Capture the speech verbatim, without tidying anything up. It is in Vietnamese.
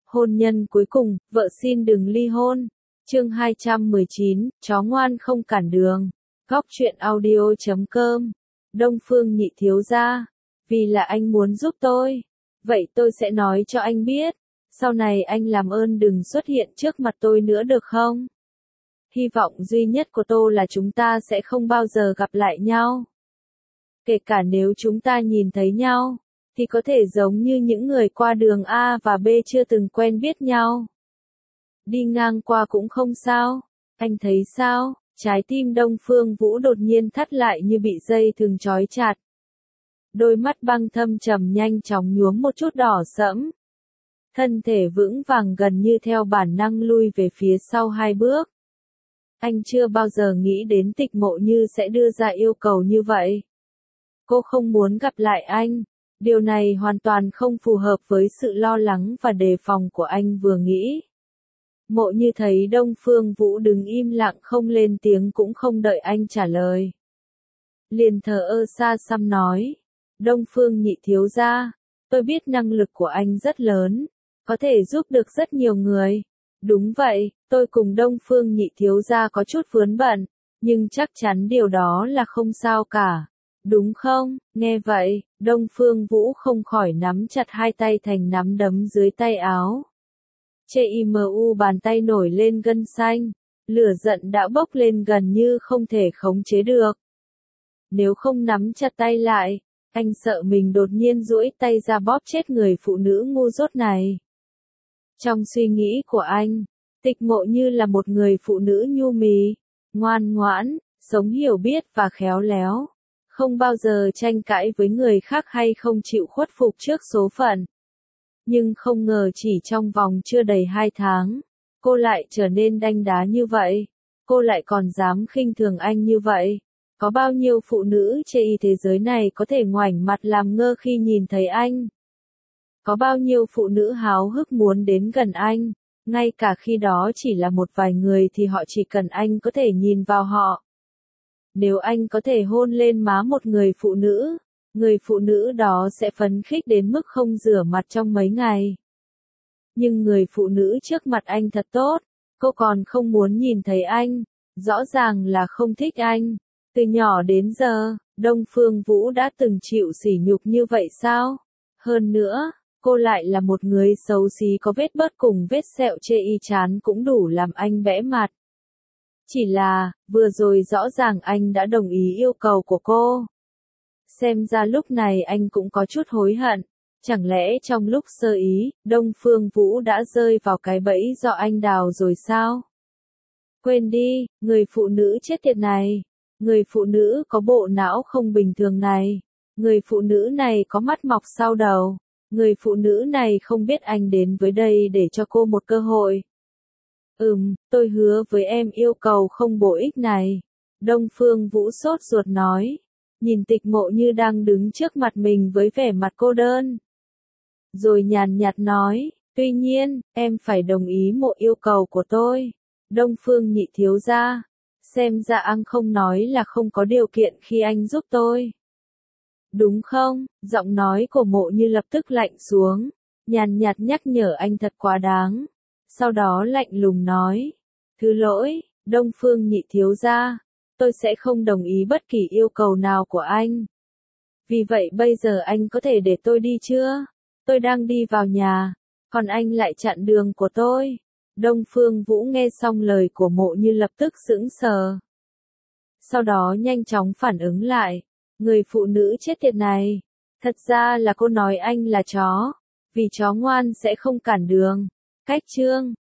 Hôn nhân cuối cùng, vợ xin đừng ly hôn. Chương hai trăm mười chín, chó ngoan không cản đường. Góc truyện audio chấm com. Đông Phương Nhị thiếu gia, vì là anh muốn giúp tôi, vậy tôi sẽ nói cho anh biết, sau này anh làm ơn đừng xuất hiện trước mặt tôi nữa được không? Hy vọng duy nhất của tôi là chúng ta sẽ không bao giờ gặp lại nhau. Kể cả nếu chúng ta nhìn thấy nhau, thì có thể giống như những người qua đường A và B chưa từng quen biết nhau. Đi ngang qua cũng không sao, anh thấy sao? Trái tim Đông Phương Vũ đột nhiên thắt lại như bị dây thừng trói chặt. Đôi mắt băng thâm trầm nhanh chóng nhuốm một chút đỏ sẫm. Thân thể vững vàng gần như theo bản năng lui về phía sau hai bước. Anh chưa bao giờ nghĩ đến Tịch Mộ Như sẽ đưa ra yêu cầu như vậy. Cô không muốn gặp lại anh. Điều này hoàn toàn không phù hợp với sự lo lắng và đề phòng của anh vừa nghĩ. Mộ Như thấy Đông Phương Vũ đứng im lặng không lên tiếng cũng không đợi anh trả lời. Liền thờ ơ xa xăm nói. Đông Phương Nhị thiếu gia, tôi biết năng lực của anh rất lớn, có thể giúp được rất nhiều người. Đúng vậy, tôi cùng Đông Phương Nhị thiếu gia có chút vướng bận, nhưng chắc chắn điều đó là không sao cả. Đúng không? Nghe vậy, Đông Phương Vũ không khỏi nắm chặt hai tay thành nắm đấm dưới tay áo. Chimu bàn tay nổi lên gân xanh, lửa giận đã bốc lên gần như không thể khống chế được. Nếu không nắm chặt tay lại, anh sợ mình đột nhiên duỗi tay ra bóp chết người phụ nữ ngu dốt này. Trong suy nghĩ của anh, Tịch Mộ Như là một người phụ nữ nhu mì, ngoan ngoãn, sống hiểu biết và khéo léo, không bao giờ tranh cãi với người khác hay không chịu khuất phục trước số phận. Nhưng không ngờ chỉ trong vòng chưa đầy hai tháng, cô lại trở nên đanh đá như vậy, cô lại còn dám khinh thường anh như vậy. Có bao nhiêu phụ nữ trên thế giới này có thể ngoảnh mặt làm ngơ khi nhìn thấy anh? Có bao nhiêu phụ nữ háo hức muốn đến gần anh, ngay cả khi đó chỉ là một vài người thì họ chỉ cần anh có thể nhìn vào họ. Nếu anh có thể hôn lên má một người phụ nữ, người phụ nữ đó sẽ phấn khích đến mức không rửa mặt trong mấy ngày. Nhưng người phụ nữ trước mặt anh thật tốt, cô còn không muốn nhìn thấy anh, rõ ràng là không thích anh. Từ nhỏ đến giờ, Đông Phương Vũ đã từng chịu sỉ nhục như vậy sao? Hơn nữa, cô lại là một người xấu xí có vết bớt cùng vết sẹo trên y trán cũng đủ làm anh bẽ mặt. Chỉ là, vừa rồi rõ ràng anh đã đồng ý yêu cầu của cô. Xem ra lúc này anh cũng có chút hối hận. Chẳng lẽ trong lúc sơ ý, Đông Phương Vũ đã rơi vào cái bẫy do anh đào rồi sao? Quên đi, người phụ nữ chết tiệt này. Người phụ nữ có bộ não không bình thường này. Người phụ nữ này có mắt mọc sau đầu. Người phụ nữ này không biết anh đến với đây để cho cô một cơ hội. Ừm, tôi hứa với em yêu cầu không bổ ích này. Đông Phương Vũ sốt ruột nói. Nhìn Tịch Mộ Như đang đứng trước mặt mình với vẻ mặt cô đơn. Rồi nhàn nhạt nói, tuy nhiên, em phải đồng ý một yêu cầu của tôi. Đông Phương Nhị thiếu gia. Xem ra anh không nói là không có điều kiện khi anh giúp tôi. Đúng không? Giọng nói của Mộ Như lập tức lạnh xuống, nhàn nhạt nhắc nhở anh thật quá đáng. Sau đó lạnh lùng nói, thứ lỗi, Đông Phương Nhị thiếu gia, tôi sẽ không đồng ý bất kỳ yêu cầu nào của anh. Vì vậy bây giờ anh có thể để tôi đi chưa? Tôi đang đi vào nhà, còn anh lại chặn đường của tôi. Đông Phương Vũ nghe xong lời của Mộ Như lập tức sững sờ. Sau đó nhanh chóng phản ứng lại. Người phụ nữ chết tiệt này. Thật ra là cô nói anh là chó. Vì chó ngoan sẽ không cản đường. Cách chương.